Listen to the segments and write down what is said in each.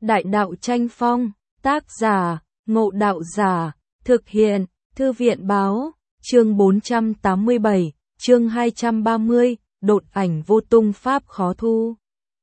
Đại đạo tranh phong, tác giả, Ngộ Đạo Giả, thực hiện, Thư viện báo, chương 487, chương 230, độn ảnh vô tung pháp khó thu.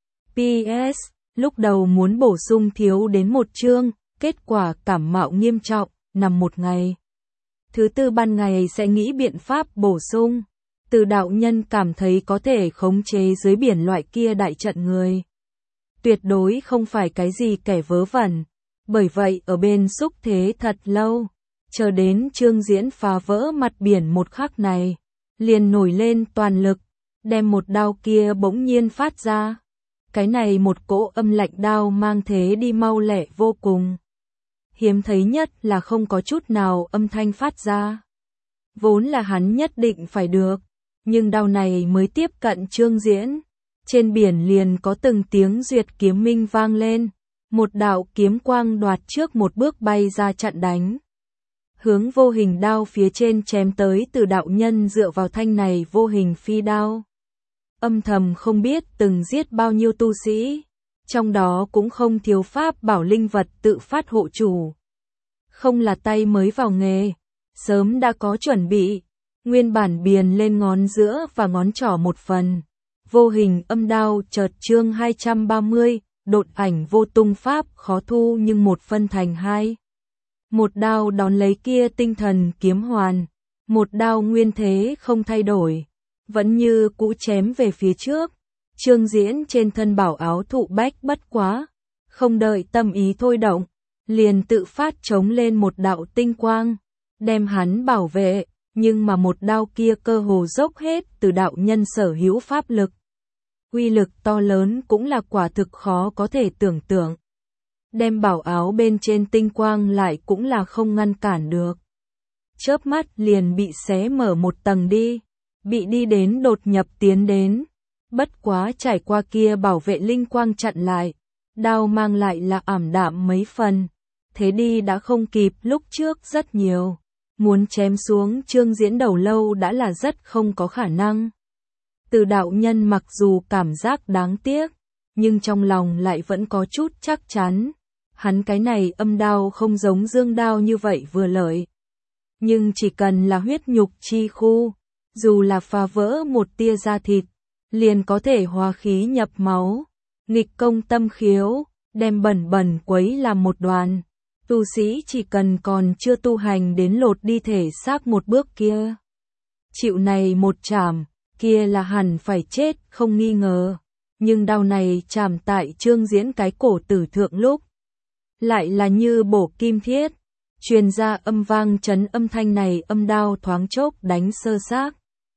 PS, lúc đầu muốn bổ sung thiếu đến một chương, kết quả cảm mạo nghiêm trọng, nằm một ngày. Thứ tư ban ngày sẽ nghĩ biện pháp bổ sung. Từ đạo nhân cảm thấy có thể khống chế dưới biển loại kia đại trận người. Tuyệt đối không phải cái gì kẻ vớ vẩn. Bởi vậy ở bên xúc thế thật lâu. Chờ đến chương diễn phá vỡ mặt biển một khắc này. Liền nổi lên toàn lực. Đem một đao kia bỗng nhiên phát ra. Cái này một cỗ âm lạnh đao mang thế đi mau lẹ vô cùng. Hiếm thấy nhất là không có chút nào âm thanh phát ra. Vốn là hắn nhất định phải được. Nhưng đao này mới tiếp cận chương diễn. Trên biển liền có từng tiếng duyệt kiếm minh vang lên. Một đạo kiếm quang đoạt trước một bước bay ra chặn đánh. Hướng vô hình đao phía trên chém tới từ đạo nhân dựa vào thanh này vô hình phi đao. Âm thầm không biết từng giết bao nhiêu tu sĩ. Trong đó cũng không thiếu pháp bảo linh vật tự phát hộ chủ. Không là tay mới vào nghề. Sớm đã có chuẩn bị. Nguyên bản biền lên ngón giữa và ngón trỏ một phần. Vô hình âm đao chợt chương 230, độn ảnh vô tung pháp khó thu nhưng một phân thành hai. Một đao đón lấy kia tinh thần kiếm hoàn. Một đao nguyên thế không thay đổi. Vẫn như cũ chém về phía trước. Chương diễn trên thân bảo áo thụ bách bất quá. Không đợi tâm ý thôi động. Liền tự phát chống lên một đạo tinh quang. Đem hắn bảo vệ. Nhưng mà một đao kia cơ hồ dốc hết từ đạo nhân sở hữu pháp lực. Uy lực to lớn cũng là quả thực khó có thể tưởng tượng. Đem bảo áo bên trên tinh quang lại cũng là không ngăn cản được. Chớp mắt liền bị xé mở một tầng đi. Bị đi đến đột nhập tiến đến. Bất quá trải qua kia bảo vệ linh quang chặn lại. Đao mang lại là ảm đạm mấy phần. Thế đi đã không kịp lúc trước rất nhiều. Muốn chém xuống chương diễn đầu lâu đã là rất không có khả năng. Từ đạo nhân mặc dù cảm giác đáng tiếc, nhưng trong lòng lại vẫn có chút chắc chắn. Hắn cái này âm đao không giống dương đao như vậy vừa lợi. Nhưng chỉ cần là huyết nhục chi khu, dù là phá vỡ một tia da thịt, liền có thể hóa khí nhập máu, nghịch công tâm khiếu, đem bẩn bẩn quấy làm một đoàn. Tu sĩ chỉ cần còn chưa tu hành đến lột đi thể xác một bước kia. Chịu này một chảm, kia là hẳn phải chết không nghi ngờ. Nhưng đao này chảm tại chương diễn cái cổ tử thượng lúc. Lại là như bổ kim thiết. Truyền ra âm vang chấn âm thanh này âm đao thoáng chốc đánh sơ xác.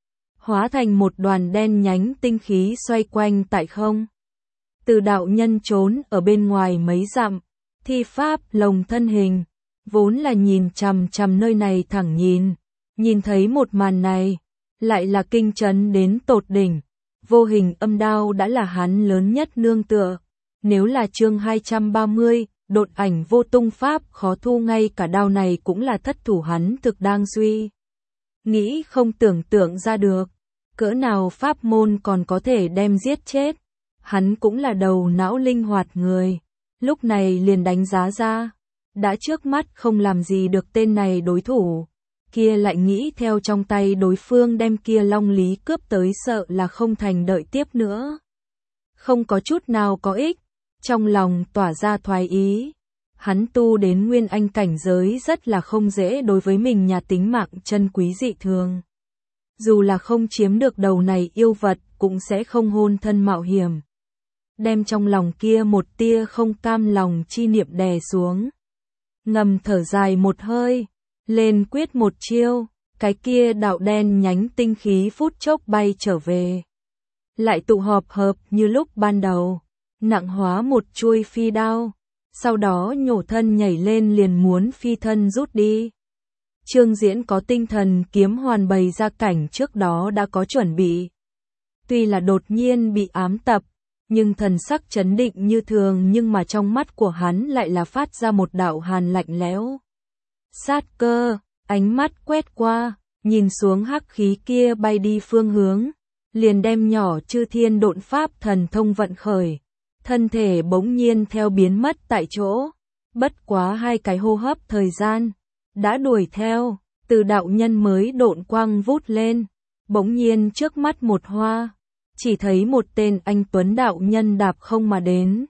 Hóa thành một đoàn đen nhánh tinh khí xoay quanh tại không. Từ đạo nhân trốn ở bên ngoài mấy dặm. Thi pháp lồng thân hình, vốn là nhìn chằm chằm nơi này thẳng nhìn thấy một màn này, lại là kinh chấn đến tột đỉnh, vô hình âm đao đã là hắn lớn nhất nương tựa, nếu là chương 230, độn ảnh vô tung pháp khó thu ngay cả đao này cũng là thất thủ hắn thực đang suy. Nghĩ không tưởng tượng ra được, cỡ nào pháp môn còn có thể đem giết chết, hắn cũng là đầu não linh hoạt người. Lúc này liền đánh giá ra, đã trước mắt không làm gì được tên này đối thủ, kia lại nghĩ theo trong tay đối phương đem kia long lý cướp tới sợ là không thành đợi tiếp nữa. Không có chút nào có ích, trong lòng tỏa ra thoái ý, hắn tu đến nguyên anh cảnh giới rất là không dễ đối với mình nhà tính mạng chân quý dị thường. Dù là không chiếm được đầu này yêu vật cũng sẽ không hôn thân mạo hiểm. Đem trong lòng kia một tia không cam lòng chi niệm đè xuống. Ngầm thở dài một hơi, lên quyết một chiêu, cái kia đạo đen nhánh tinh khí phút chốc bay trở về. Lại tụ hợp như lúc ban đầu, nặng hóa một chuôi phi đao, sau đó nhổ thân nhảy lên liền muốn phi thân rút đi. Chương diễn có tinh thần kiếm hoàn bày ra cảnh trước đó đã có chuẩn bị. Tuy là đột nhiên bị ám tập, nhưng thần sắc chấn định như thường nhưng mà trong mắt của hắn lại là phát ra một đạo hàn lạnh lẽo. Sát cơ, ánh mắt quét qua, nhìn xuống hắc khí kia bay đi phương hướng, liền đem nhỏ chư thiên độn pháp thần thông vận khởi. thân thể bỗng nhiên theo biến mất tại chỗ. Bất quá 2 cái hô hấp thời gian, đã đuổi theo, Từ đạo nhân mới độn quang vút lên, bỗng nhiên trước mắt một hoa, chỉ thấy một tên anh tuấn đạo nhân đạp không mà đến.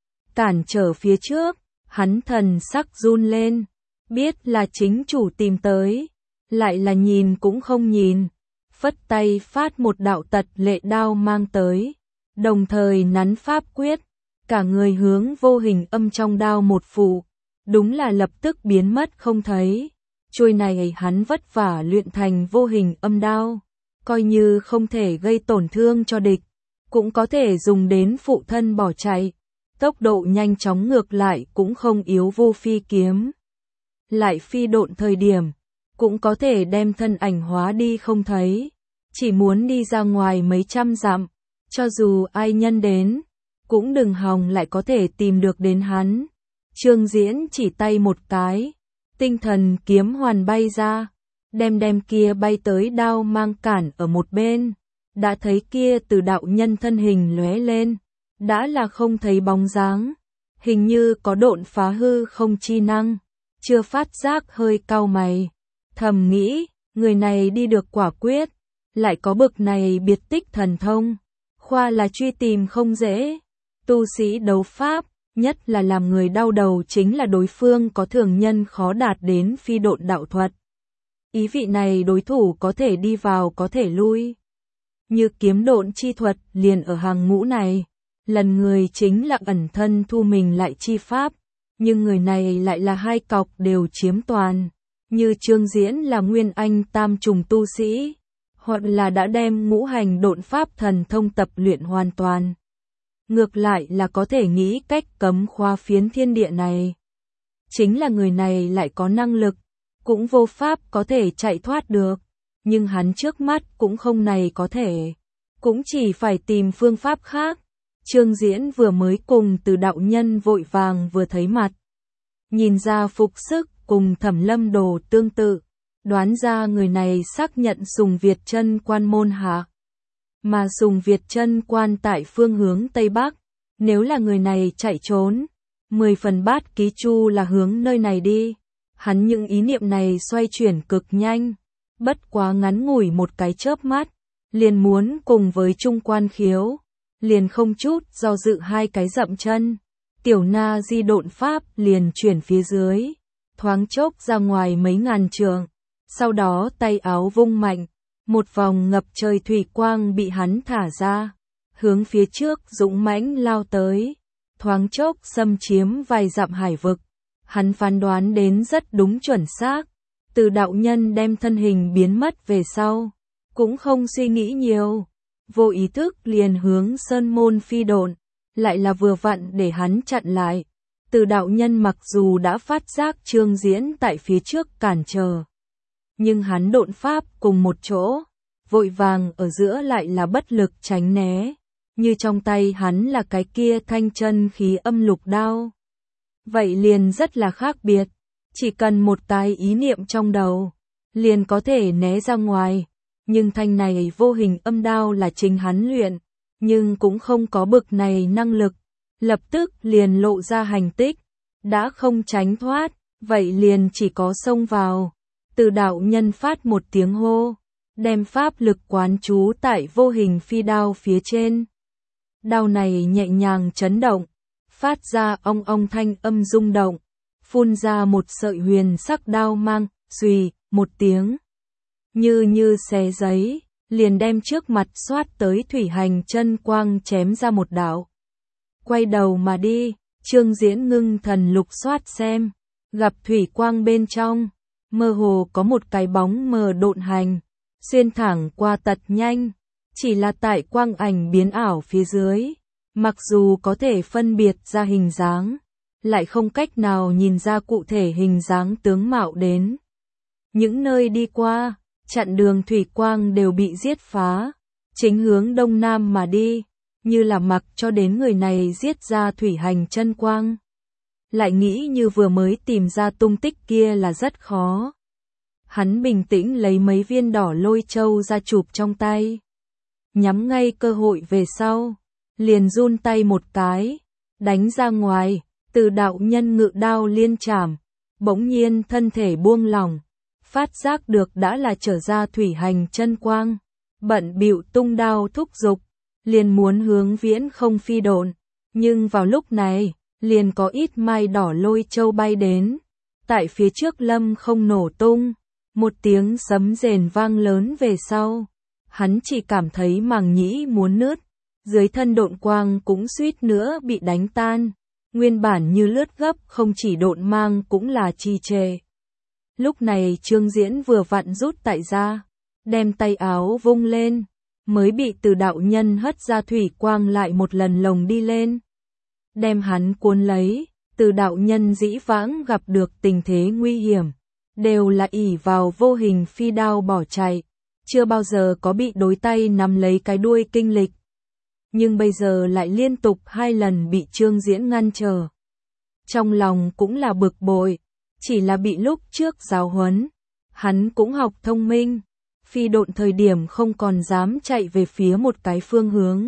Cản trở phía trước, hắn thần sắc run lên, biết là chính chủ tìm tới, lại là nhìn cũng không nhìn, phất tay phát một đạo tật lệ đao mang tới, đồng thời nắn pháp quyết, cả người hướng vô hình âm trong đao một phủ, đúng là lập tức biến mất không thấy. Chuôi này hắn vất vả luyện thành vô hình âm đao, coi như không thể gây tổn thương cho địch, cũng có thể dùng đến phụ thân bỏ chạy, tốc độ nhanh chóng ngược lại cũng không yếu vô phi kiếm. Lại phi độn thời điểm, cũng có thể đem thân ảnh hóa đi không thấy, chỉ muốn đi ra ngoài mấy trăm dặm, cho dù ai nhân đến, cũng đừng hòng lại có thể tìm được đến hắn. Trương Diễn chỉ tay một cái, tinh thần kiếm hoàn bay ra, đem kia bay tới đao mang cản ở một bên, đã thấy kia Từ đạo nhân thân hình lóe lên, đã là không thấy bóng dáng, hình như có độn phá hư không chi năng, chưa phát giác hơi cau mày, thầm nghĩ, người này đi được quả quyết, lại có bực này biệt tích thần thông, khoa là truy tìm không dễ. Tu sĩ đấu pháp, nhất là làm người đau đầu chính là đối phương có thường nhân khó đạt đến phi độn đạo thuật. Ý vị này đối thủ có thể đi vào có thể lui. Như kiếm độn chi thuật liền ở hàng ngũ này, lần người chính là ẩn thân thu mình lại chi pháp, nhưng người này lại là 2 cọc đều chiếm toàn. Như Trương Diễn là nguyên anh tam trùng tu sĩ, hoặc là đã đem ngũ hành độn pháp thần thông tập luyện hoàn toàn. Ngược lại là có thể nghĩ cách cấm khóa phiến thiên địa này. Chính là người này lại có năng lực, cũng vô pháp có thể chạy thoát được, nhưng hắn trước mắt cũng không này có thể, cũng chỉ phải tìm phương pháp khác. Trương Diễn vừa mới cùng Từ đạo nhân vội vàng vừa thấy mặt, nhìn ra phục sức cùng Thẩm Lâm đồ tương tự, đoán ra người này xác nhận Sùng Việt Chân quan môn hạ. Mà Sùng Việt Chân quan tại phương hướng Tây Bắc, nếu là người này chạy trốn, 10 phần Bát Ký Chu là hướng nơi này đi. Hắn những ý niệm này xoay chuyển cực nhanh, bất quá ngắn ngủi một cái chớp mắt, liền muốn cùng với Trung Quan Khiếu, liền không chút do dự 2 cái dậm chân, tiểu na di độn pháp liền chuyển phía dưới, thoáng chốc ra ngoài mấy ngàn trượng, sau đó tay áo vung mạnh, một vòng ngập trời thủy quang bị hắn thả ra, hướng phía trước dũng mãnh lao tới, thoáng chốc xâm chiếm vài dặm hải vực. Hắn phán đoán đến rất đúng chuẩn xác, Từ đạo nhân đem thân hình biến mất về sau, cũng không suy nghĩ nhiều, vô ý thức liền hướng sơn môn phi độn, lại là vừa vặn để hắn chặn lại. Từ đạo nhân mặc dù đã phát giác Trương Diễn tại phía trước cản trở, nhưng hắn độn pháp cùng một chỗ, vội vàng ở giữa lại là bất lực tránh né, như trong tay hắn là cái kia thanh chân khí âm lục đao. Vậy liền rất là khác biệt, chỉ cần một cái ý niệm trong đầu, liền có thể né ra ngoài, nhưng thanh này vô hình âm đao là chính hắn luyện, nhưng cũng không có bực này năng lực, lập tức liền lộ ra hành tích, đã không tránh thoát, vậy liền chỉ có xông vào. Từ đạo nhân phát một tiếng hô, đem pháp lực quán trú tại vô hình phi đao phía trên. Đao này nhẹ nhàng chấn động, phát ra ong ong thanh âm rung động, phun ra một sợi huyền sắc đao mang, xùy, một tiếng. Như xé giấy, liền đem trước mặt xoát tới thủy hành chân quang chém ra một đạo. Quay đầu mà đi, Trương Diễn ngưng thần lục xoát xem, gặp thủy quang bên trong, mơ hồ có một cái bóng mờ độn hành, xuyên thẳng qua tật nhanh, chỉ là tại quang ảnh biến ảo phía dưới. Mặc dù có thể phân biệt ra hình dáng, lại không cách nào nhìn ra cụ thể hình dáng tướng mạo đến. Những nơi đi qua, chặn đường thủy quang đều bị giết phá, chính hướng đông nam mà đi, như là mặc cho đến người này giết ra thủy hành chân quang. Lại nghĩ như vừa mới tìm ra tung tích kia là rất khó. Hắn bình tĩnh lấy mấy viên đỏ lôi châu ra chụp trong tay, nhắm ngay cơ hội về sau. liền run tay một cái, đánh ra ngoài, Từ đạo nhân ngự đao liên chảm, bỗng nhiên thân thể buông lỏng, phát giác được đã là trở ra thủy hành chân quang, bận bịu tung đao thúc giục, liền muốn hướng viễn không phi độn, nhưng vào lúc này, liền có ít mai đỏ lôi châu bay đến, tại phía trước lâm không nổ tung, một tiếng sấm rền vang lớn về sau, hắn chỉ cảm thấy màng nhĩ muốn nứt, dưới thân độn quang cũng suýt nữa bị đánh tan, nguyên bản như lướt gấp không chỉ độn mang cũng là trì trệ. Lúc này Trương Diễn vừa vặn rút tại ra, đem tay áo vung lên, mới bị Từ đạo nhân hất ra thủy quang lại một lần lồng đi lên. Đem hắn cuốn lấy, Từ đạo nhân dĩ vãng gặp được tình thế nguy hiểm, đều là ỷ vào vô hình phi đao bỏ chạy, chưa bao giờ có bị đối tay nắm lấy cái đuôi kinh lịch. Nhưng bây giờ lại liên tục 2 lần bị Trương Diễn ngăn trở. Trong lòng cũng là bực bội, chỉ là bị lúc trước giáo huấn, hắn cũng học thông minh, phi độn thời điểm không còn dám chạy về phía một cái phương hướng,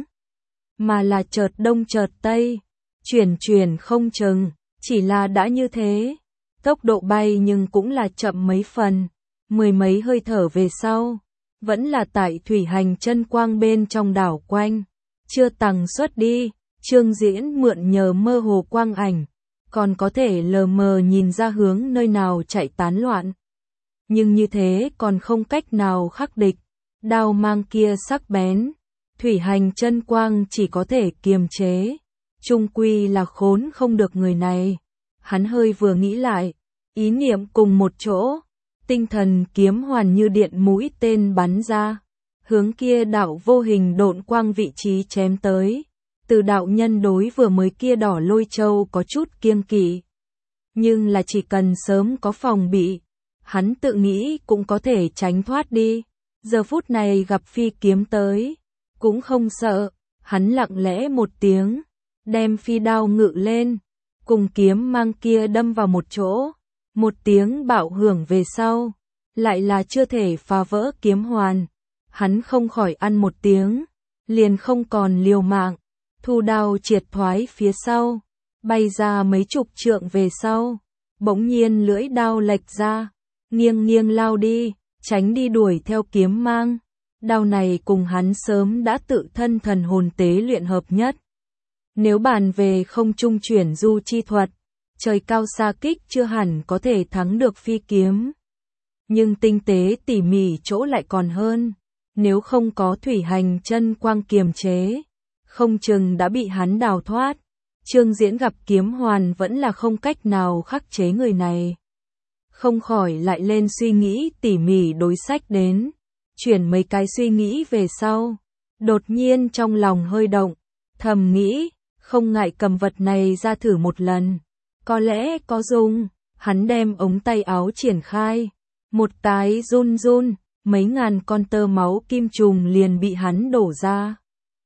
mà là chợt đông chợt tây, chuyển không chừng, chỉ là đã như thế, tốc độ bay nhưng cũng là chậm mấy phần, 10 mấy hơi thở về sau, vẫn là tại thủy hành chân quang bên trong đảo quanh, chưa tăng xuất đi, Trương Diễn mượn nhờ mơ hồ quang ảnh, còn có thể lờ mờ nhìn ra hướng nơi nào chạy tán loạn. Nhưng như thế còn không cách nào khắc địch, đao mang kia sắc bén, thủy hành chân quang chỉ có thể kiềm chế, chung quy là khốn không được người này. Hắn hơi vừa nghĩ lại, ý niệm cùng một chỗ, tinh thần kiếm hoàn như điện mũi tên bắn ra, hướng kia đạo vô hình độn quang vị trí chém tới. Từ đạo nhân đối vừa mới kia đỏ lôi châu có chút kiêng kỵ, nhưng là chỉ cần sớm có phòng bị, hắn tự nghĩ cũng có thể tránh thoát đi. Giờ phút này gặp phi kiếm tới, cũng không sợ, hắn lặng lẽ một tiếng, đem phi đao ngự lên, cùng kiếm mang kia đâm vào một chỗ, một tiếng bạo hưởng về sau, lại là chưa thể phá vỡ kiếm hoàn. Hắn không khỏi ăn một tiếng, liền không còn liều mạng, thu đao triệt thoái phía sau, bay ra mấy chục trượng về sau, bỗng nhiên lưỡi đao lệch ra, nghiêng lao đi, tránh đi đuổi theo kiếm mang. Đao này cùng hắn sớm đã tự thân thần hồn tế luyện hợp nhất. Nếu bàn về không trung chuyển du chi thuật, trời cao xa kích chưa hẳn có thể thắng được phi kiếm. Nhưng tinh tế tỉ mỉ chỗ lại còn hơn, nếu không có thủy hành chân quang kiềm chế, không chừng đã bị hắn đào thoát. Trương Diễn gặp kiếm hoàn vẫn là không cách nào khắc chế người này. Không khỏi lại lên suy nghĩ tỉ mỉ đối sách đến, chuyển mấy cái suy nghĩ về sau. Đột nhiên trong lòng hơi động, thầm nghĩ, không ngại cầm vật này ra thử một lần. Có lẽ có dùng, hắn đem ống tay áo triển khai. Một cái run, mấy ngàn con tơ máu kim trùng liền bị hắn đổ ra.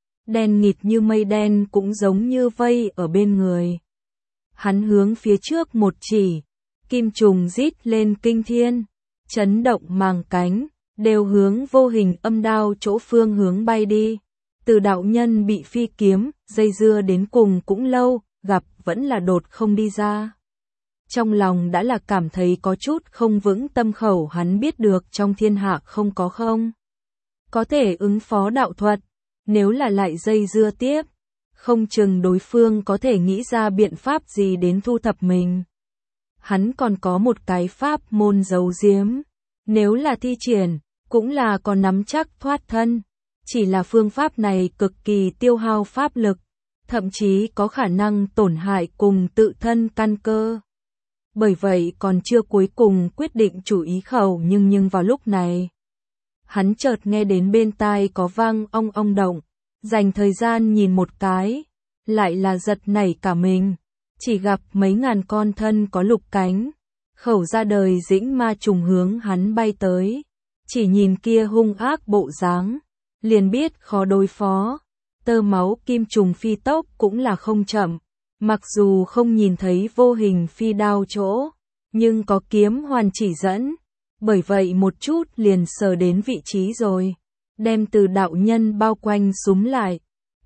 Đen nghịt như mây đen cũng giống như vây ở bên người. Hắn hướng phía trước một chỉ, kim trùng rít lên kinh thiên, chấn động màng cánh, đều hướng vô hình âm đao chỗ phương hướng bay đi. Từ đạo nhân bị phi kiếm, dây dưa đến cùng cũng lâu, gặp vẫn là đột không đi ra. Trong lòng đã là cảm thấy có chút không vững tâm khẩu, hắn biết được trong thiên hạ không có thể ứng phó đạo thuật, nếu là lại dây dưa tiếp, không chừng đối phương có thể nghĩ ra biện pháp gì đến thu thập mình. Hắn còn có một cái pháp môn giấu giếm, nếu là thi triển, cũng là còn nắm chắc thoát thân, chỉ là phương pháp này cực kỳ tiêu hao pháp lực, thậm chí có khả năng tổn hại cùng tự thân căn cơ. Bởi vậy còn chưa cuối cùng quyết định chủ ý khẩu, nhưng vào lúc này, hắn chợt nghe đến bên tai có vang ong ong động, dành thời gian nhìn một cái, lại là giật nảy cả mình, chỉ gặp mấy ngàn con thân có lục cánh, khẩu ra đời dĩnh ma trùng hướng hắn bay tới, chỉ nhìn kia hung ác bộ dáng, liền biết khó đối phó. Tơ máu kim trùng phi tốc cũng là không chậm, mặc dù không nhìn thấy vô hình phi đao chỗ, nhưng có kiếm hoàn chỉ dẫn, bởi vậy một chút liền sờ đến vị trí rồi, đem Từ đạo nhân bao quanh súm lại,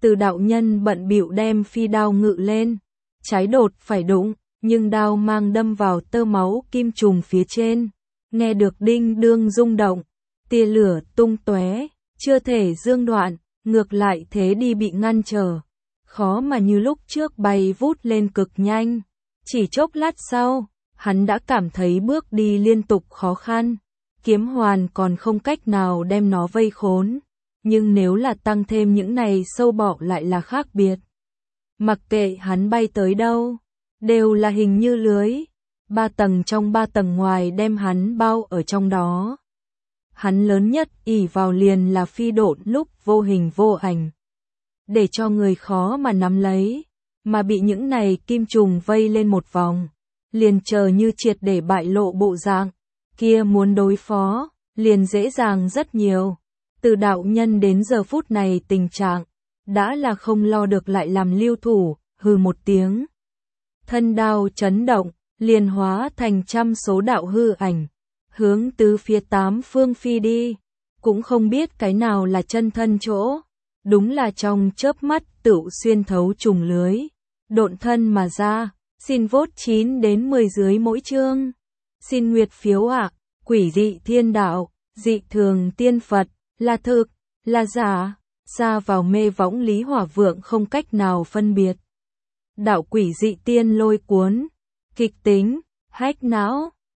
Từ đạo nhân bận bịu đem phi đao ngự lên, trái đột phải đụng, nhưng đao mang đâm vào tơ máu kim trùng phía trên, nghe được đinh đương rung động, tia lửa tung tóe, chưa thể dương đoạn, ngược lại thế đi bị ngăn trở, khó mà như lúc trước bay vút lên cực nhanh. Chỉ chốc lát sau, hắn đã cảm thấy bước đi liên tục khó khăn, kiếm hoàn còn không cách nào đem nó vây khốn, nhưng nếu là tăng thêm những này sâu bọ lại là khác biệt. Mặc kệ hắn bay tới đâu, đều là hình như lưới, 3 tầng trong 3 tầng ngoài đem hắn bao ở trong đó. Hắn lớn nhất ỷ vào liền là phi độn lúc vô hình vô ảnh, để cho người khó mà nắm lấy, mà bị những này kim trùng vây lên một vòng, liền chờ như triệt để bại lộ bộ dạng, kia muốn đối phó, liền dễ dàng rất nhiều. Từ đạo nhân đến giờ phút này tình trạng, đã là không lo được lại làm lưu thủ, hừ một tiếng. Thân đao chấn động, liền hóa thành trăm số đạo hư ảnh, hướng tứ phía 8 phương phi đi, cũng không biết cái nào là chân thân chỗ, đúng là trong chớp mắt tựu xuyên thấu trùng lưới, độn thân mà ra, xin vote 9 đến 10 dưới mỗi chương, xin nguyệt phiếu ạ, quỷ dị thiên đạo, dị thường tiên Phật, là thực, là giả, ra vào mê võng Lý Hỏa Vượng không cách nào phân biệt. Đạo quỷ dị tiên lôi cuốn, kịch tính, hách não.